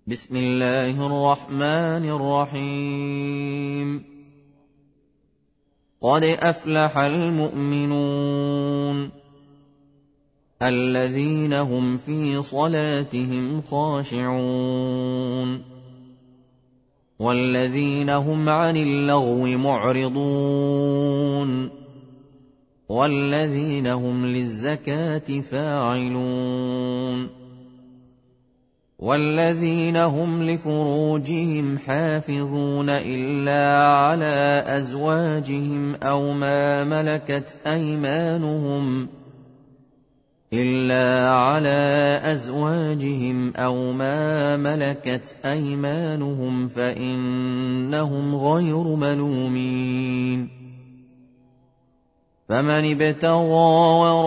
بسم الله الرحمن الرحيم. قد أفلح المؤمنون الذين هم في صلاتهم خاشعون والذين هم عن اللغو معرضون والذين هم للزكاة فاعلون والذين هم لفروجهم حافظون إلا على أزواجهم أو ما ملكت أيمانهم فإنهم غير ملومين. فمن ابتغى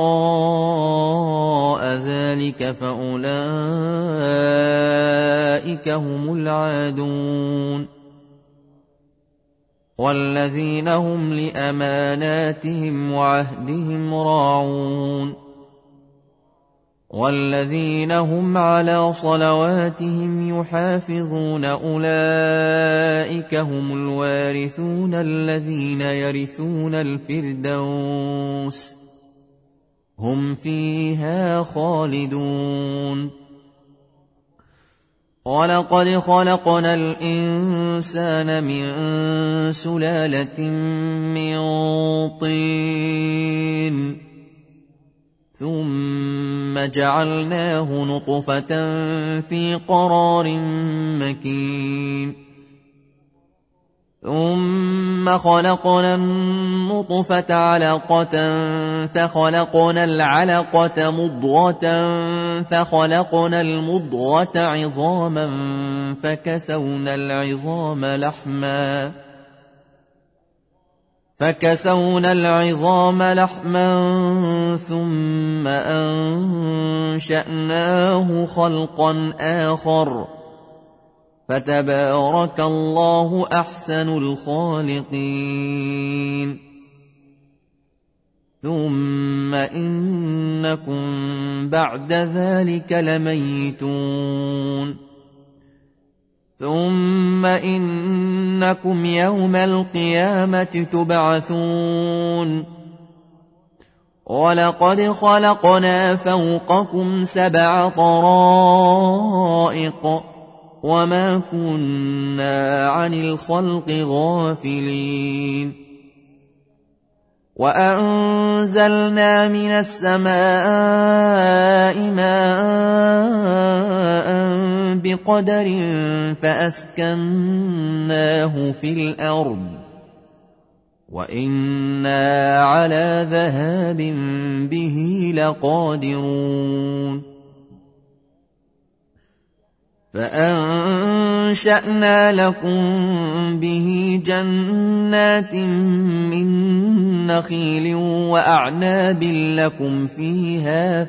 وراء ذلك فأولئك هم العادون. والذين هم لأماناتهم وعهدهم راعون والذين هم على صلواتهم يحافظون أولئك هم الوارثون الذين يرثون الفردوس هم فيها خالدون. ولقد خلقنا الإنسان من سلالة من طين ثم جعلناه نطفة في قرار مكين ثم خلقنا النطفة علقة فخلقنا العلقة مضغة فخلقنا المضغة عظاما فكسونا العظام لحما ثم أنشأناه خلقا آخر فتبارك الله أحسن الخالقين. ثم إنكم بعد ذلك لميتون. ثم إنكم يوم القيامة تبعثون. ولقد خلقنا فوقكم 7 طرائق وما كنا عن الخلق غافلين. وأنزلنا من السماء ماء بقدر فأسكناه في الأرض وإنا على ذهاب به لقادرون. فأنشأنا لكم به جنات من نخيل وأعناب لكم فيها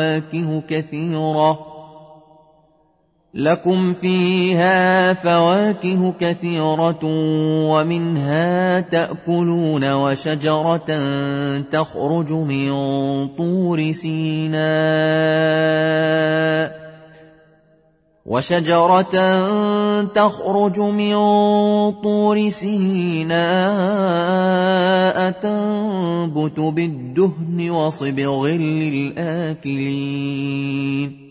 فواكه كثيرة ومنها تأكلون وشجرة تخرج من طور سيناء تنبت بالدهن وصبغ للآكلين.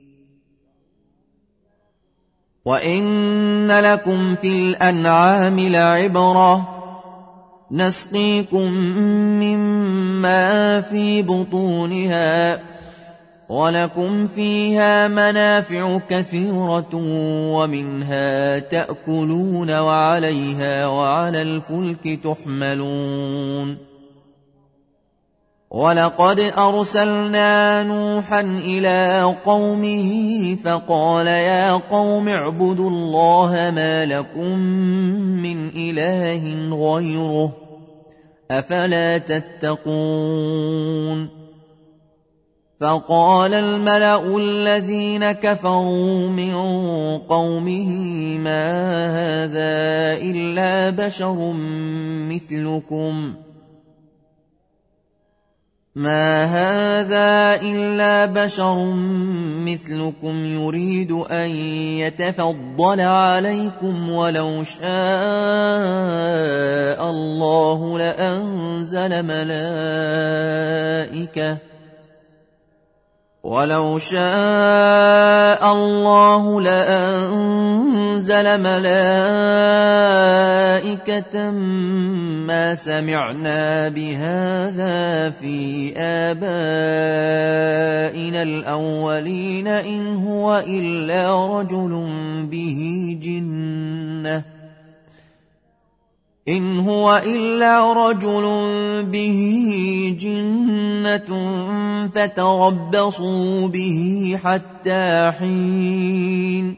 وإن لكم في الأنعام لعبرة نسقيكم مما في بطونها ولكم فيها منافع كثيرة ومنها تأكلون وعليها وعلى الفلك تحملون. ولقد أرسلنا نوحا إلى قومه فقال يا قوم اعبدوا الله ما لكم من إله غيره أفلا تتقون. فقال الملأ الذين كفروا من قومه ما هذا إلا بشر مثلكم ما هذا إلا بشر مثلكم يريد أن يتفضل عليكم ولو شاء الله لأنزل ملائكة ما سمعنا بهذا في آبائنا الأولين إن هو إلا رجل به جنة فتربصوا به حتى حين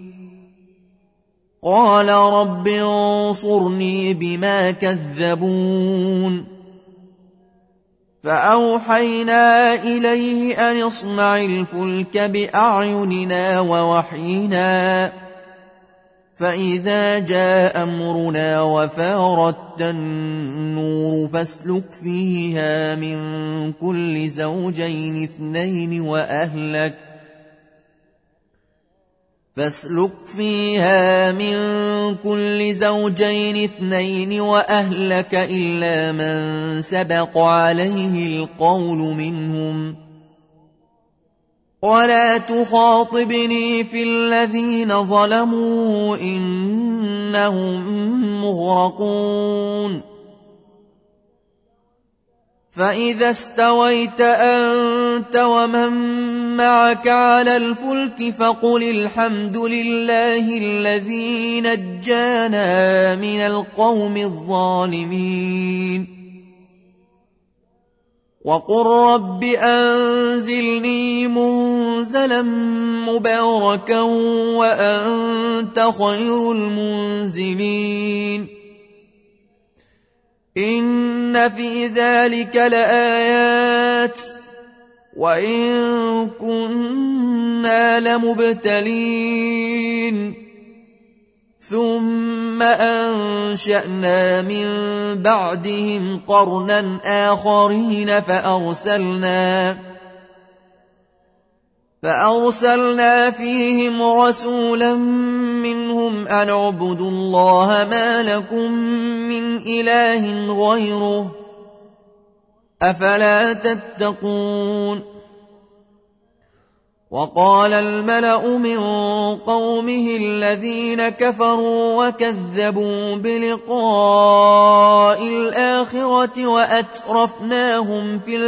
قال رب انصرني بما كذبون فأوحينا إليه أن اصنع الفلك بأعيننا ووحينا فإذا جاء أمرنا وفارت النور فاسلك فيها من كل زوجين اثنين وأهلك إلا من سبق عليه القول منهم ولا تخاطبني في الذين ظلموا إنهم مغرقون فإذا استويت أنت ومن معك على الفلك فقل الحمد لله الذي نجانا من القوم الظالمين وقل رب أنزلني منزلا مباركا وأنت خير المنزلين إن في ذلك لآيات وإن كنا لمبتلين ثم أنشأنا من بعدهم قرنا آخرين فأرسلنا فيهم رسولا منهم أن اعبدوا الله ما لكم من إله غيره أفلا تتقون وقال الملأ من قومه الذين كفروا وكذبوا بلقاء الآخرة وأترفناهم في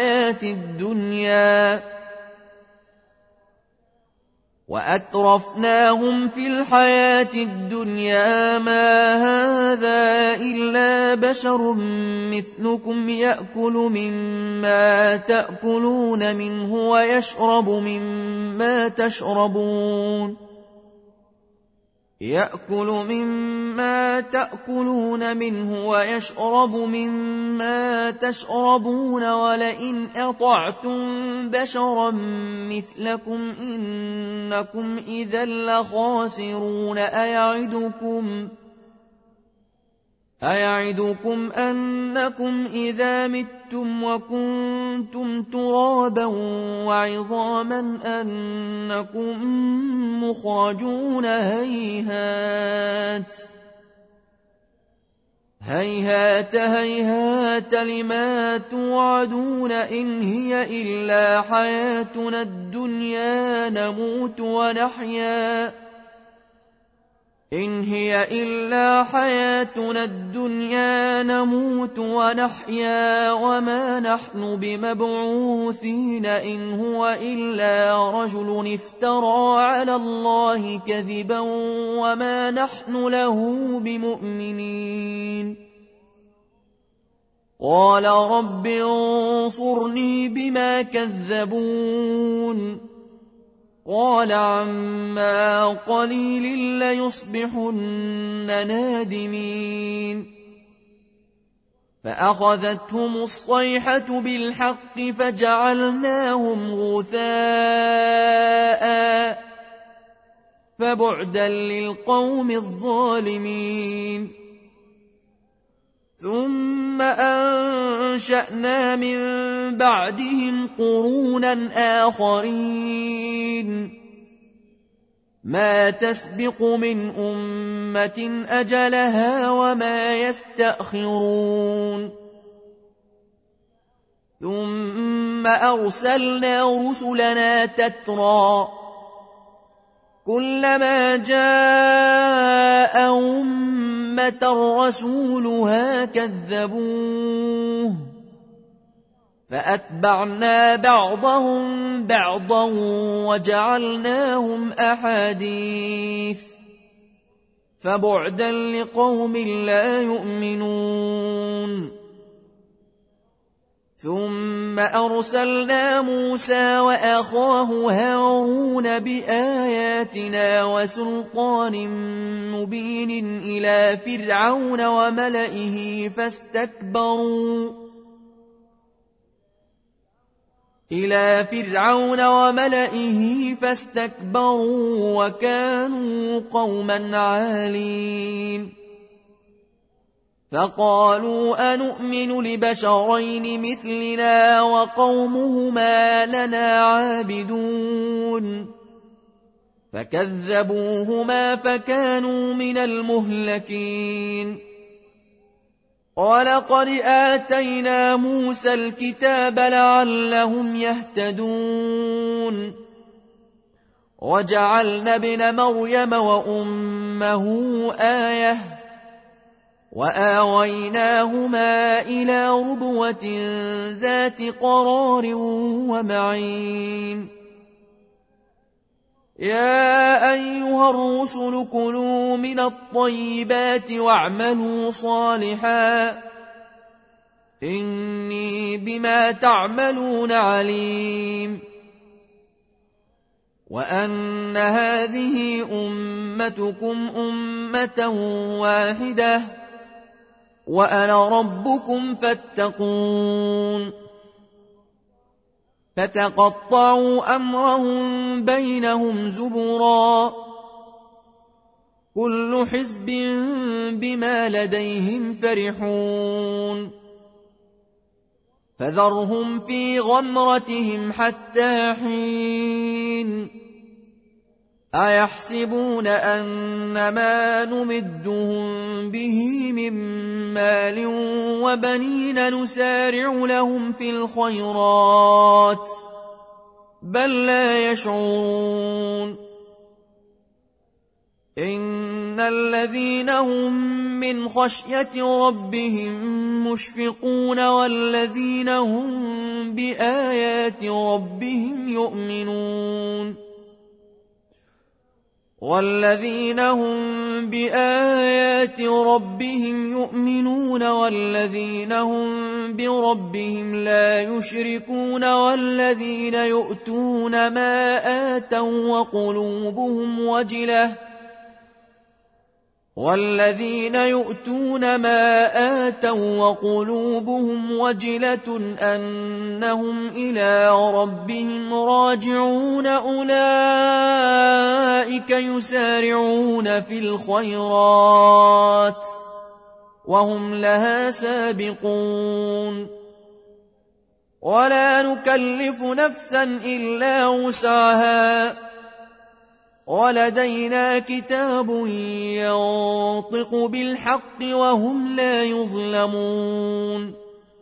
الحياة الدنيا ما هذا إلا بشر مثلكم يأكل مما تأكلون منه ويشرب مما تشربون ولئن أطعتم بشرا مثلكم إنكم إذا لخاسرون أيعدكم أنكم إذا متم وكنتم ترابا وعظاما أنكم مخرجون هيهات لما توعدون إن هي إلا حياتنا الدنيا نموت ونحيا وما نحن بمبعوثين إن هو إلا رجل افترى على الله كذبا وما نحن له بمؤمنين قال رب انصرني بما كذبون قال عما قليل ليصبحن نادمين فأخذتهم الصيحة بالحق فجعلناهم غثاء فبعدا للقوم الظالمين ثم أنشأنا من بعدهم قرونا آخرين ما تسبق من أمة أجلها وما يستأخرون ثم أرسلنا رسلنا تترى كلما جاء أمة رسولها كذبوه فأتبعنا بعضهم بعضا وجعلناهم أحاديث فبعدا لقوم لا يؤمنون ثم أرسلنا موسى وأخاه هارون بآياتنا وسلطان مبين إلى فرعون وملئه فاستكبروا وكانوا قوما عالين فقالوا أنؤمن لبشرين مثلنا وقومهما لنا عابدون فكذبوهما فكانوا من المهلكين ولقد آتينا موسى الكتاب لعلهم يهتدون وجعلنا ابن مريم وأمه آية وآويناهما إلى ربوة ذات قرار ومعين يا أيها الرسل كلوا من الطيبات واعملوا صالحا إني بما تعملون عليم وأن هذه أمتكم أمة واحدة وأنا ربكم فاتقون فتقطعوا أمرهم بينهم زبرا كل حزب بما لديهم فرحون فذرهم في غمرتهم حتى حين أيحسبون أنما نمدهم به من مال وبنين نسارع لهم في الخيرات بل لا يشعرون إن الذين هم من خشية ربهم مشفقون والذين هم بآيات ربهم يؤمنون والذين هم بربهم لا يشركون والذين يؤتون ما آتوا وقلوبهم وجلة أنهم إلى ربهم راجعون أولئك يسارعون في الخيرات وهم لها سابقون ولا نكلف نفسا إلا وسعها ولدينا كتاب ينطق بالحق وهم لا يظلمون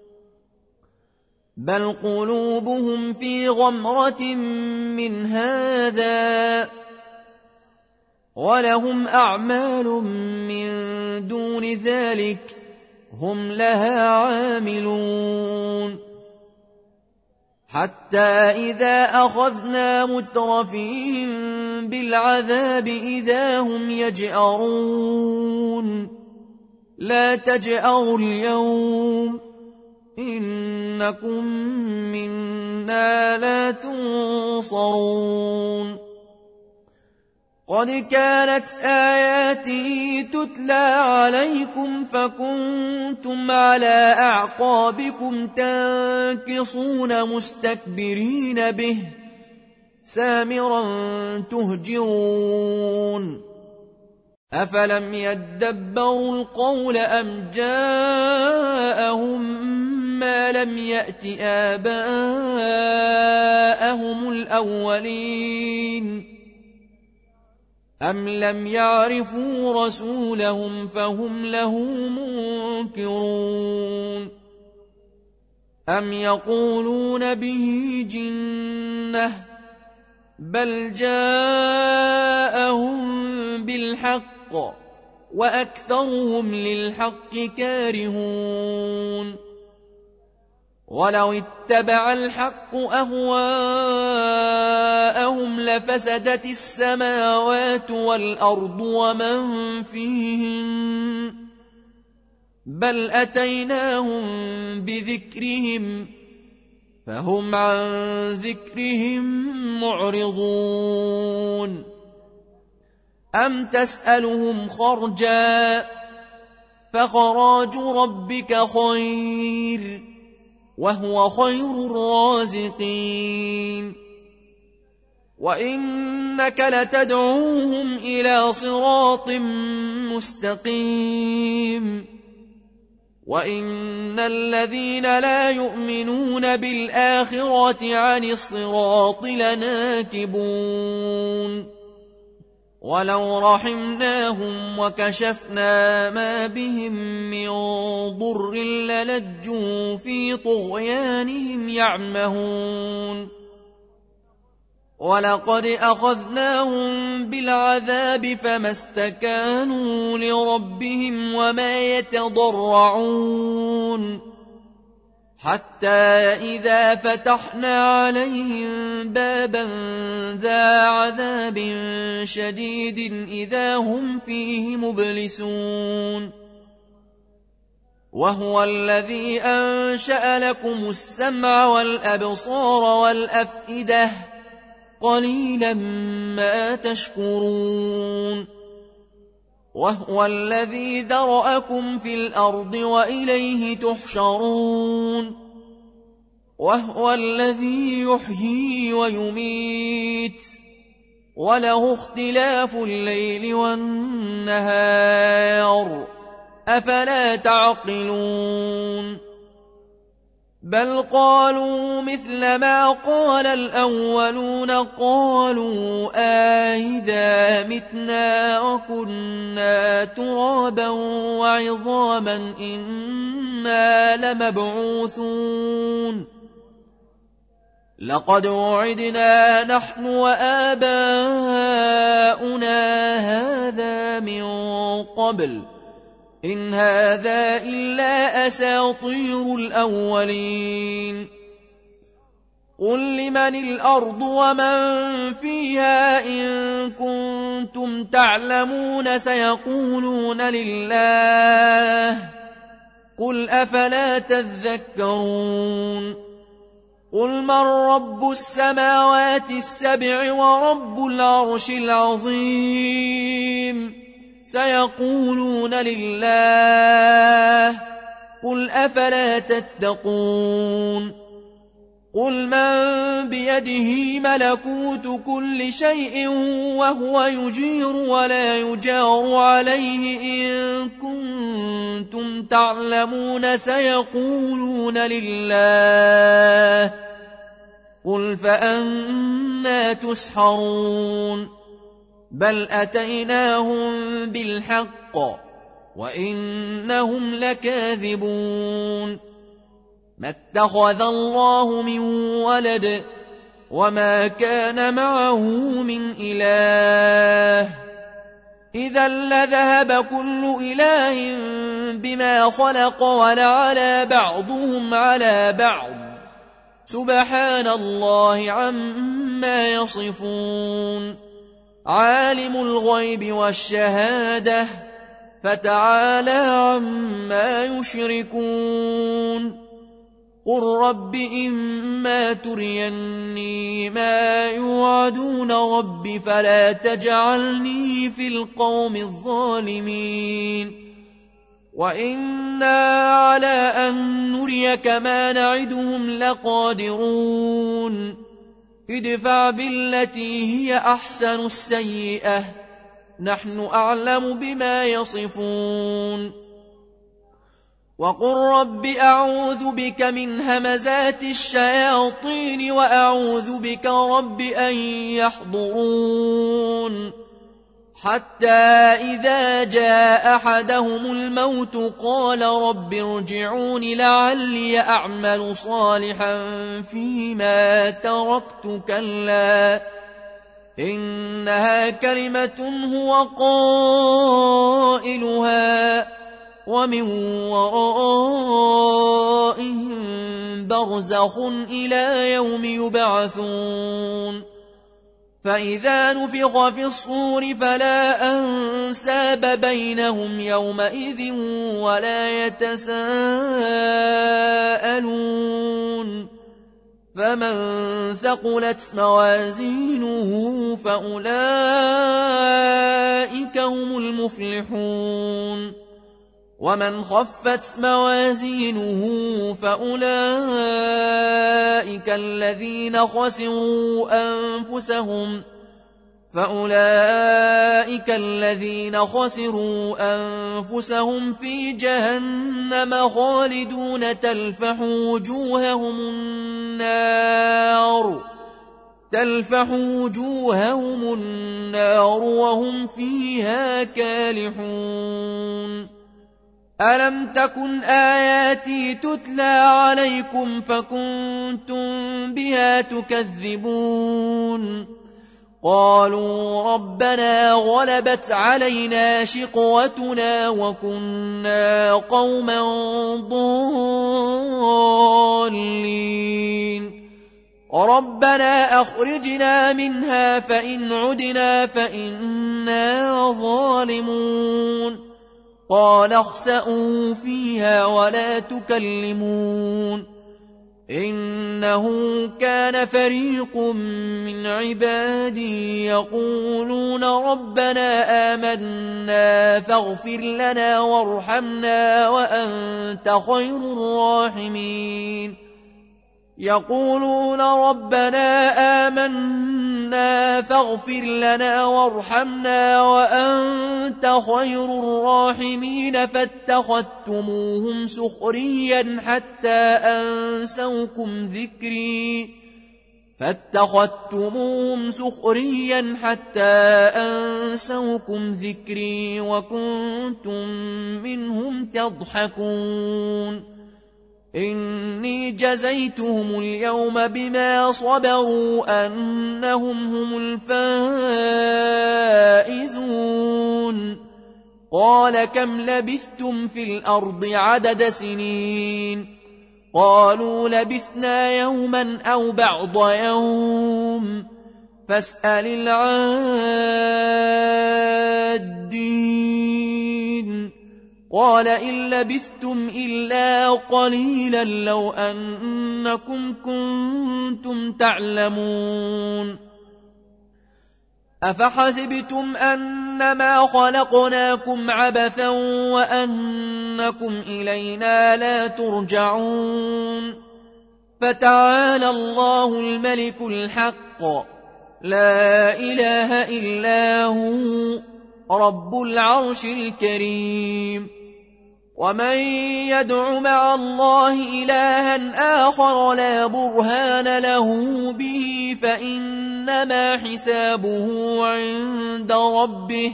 بل قلوبهم في غمرة من هذا ولهم أعمال من دون ذلك هم لها عاملون حتى إذا أخذنا مترفيهم بالعذاب إذا هم يجأرون لا تجأروا اليوم إنكم منا لا تنصرون قد كانت آياتي تتلى عليكم فكنتم على أعقابكم تنكصون مستكبرين به سامرا تهجرون أفلم يدبروا القول أم جاءهم ما لم يأت آباءهم الأولين أم لم يعرفوا رسولهم فهم له منكرون أم يقولون به جنة بل جاءهم بالحق وأكثرهم للحق كارهون ولو اتبع الحق أهواءهم لفسدت السماوات والأرض ومن فيهن بل أتيناهم بذكرهم فهم عن ذكرهم معرضون أم تسألهم خرجا فخراج ربك خير وهو خير الرازقين وإنك لتدعوهم إلى صراط مستقيم وإن الذين لا يؤمنون بالآخرة عن الصراط لناكبون ولو رحمناهم وكشفنا ما بهم من ضر للجوا في طغيانهم يعمهون ولقد أخذناهم بالعذاب فما استكانوا لربهم وما يتضرعون حتى إذا فتحنا عليهم بابا ذا عذاب شديد إذا هم فيه مبلسون وهو الذي أنشأ لكم السمع والأبصار والأفئدة قليلا ما تشكرون وهو الذي ذرأكم في الأرض وإليه تحشرون وهو الذي يحيي ويميت وله اختلاف الليل والنهار أفلا تعقلون بل قالوا مثل ما قال الأولون قالوا أإذا متنا وكنا ترابا وعظاما إنا لمبعوثون لقد وعدنا نحن وآباؤنا هذا من قبل إن هذا إلا أساطير الأولين قل لمن الأرض ومن فيها إن كنتم تعلمون سيقولون لله قل أفلا تذكرون قل من رب السماوات السبع ورب العرش العظيم سيقولون لله قل أفلا تتقون قل من بيده ملكوت كل شيء وهو يجير ولا يجار عليه إن كنتم تعلمون سيقولون لله قل فأنى تسحرون بل أتيناهم بالحق وإنهم لكاذبون ما اتخذ الله من ولد وما كان معه من إله إذا لذهب كل إله بما خلق ولعلى بعضهم على بعض سبحان الله عما يصفون عالم الغيب والشهادة فتعالى عما يشركون قل رب إما تريني ما يوعدون رب فلا تجعلني في القوم الظالمين وإنا على أن نريك ما نعدهم لقادرون ادفع بالتي هي أحسن السيئة نحن أعلم بما يصفون وقل رب أعوذ بك من همزات الشياطين وأعوذ بك رب أن يحضرون حتى إذا جاء أحدهم الموت قال رب ارجعون لعلي أعمل صالحا فيما تركت كلا إنها كلمة هو قائلها ومن ورائهم برزخ إلى يوم يبعثون فإذا نفخ في الصور فلا أنساب بينهم يومئذ ولا يتساءلون فمن ثقلت موازينه فأولئك هم المفلحون ومن خفت موازينه فأولئك الذين خسروا أنفسهم في جهنم خالدون تلفح وجوههم النار وهم فيها كالحون ألم تكن آياتي تتلى عليكم فكنتم بها تكذبون قالوا ربنا غلبت علينا شقوتنا وكنا قوما ضالين ربنا أخرجنا منها فإن عدنا فإنا ظالمون قال اخسئوا فيها ولا تكلمون إنه كان فريق من عبادي يقولون ربنا آمنا فاغفر لنا وارحمنا وأنت خير الراحمين يقولون ربنا آمنا فاغفر لنا وارحمنا وأنت خير الراحمين فاتخذتموهم سخريا حتى أنسوكم ذكري وكنتم منهم تضحكون إني جزيتهم اليوم بما صبروا أنهم هم الفائزون قال كم لبثتم في الأرض عدد سنين قالوا لبثنا يوما أو بعض يوم فاسأل العادين قال إن لبثتم إلا قليلا لو أنكم كنتم تعلمون أفحسبتم أنما خلقناكم عبثا وأنكم إلينا لا ترجعون فتعالى الله الملك الحق لا إله إلا هو رب العرش الكريم ومن يدع مع الله إلها آخر لا برهان له به فإنما حسابه عند ربه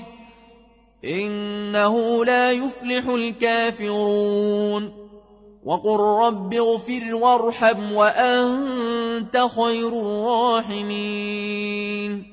إنه لا يفلح الكافرون وقل رب اغفر وارحم وأنت خير الراحمين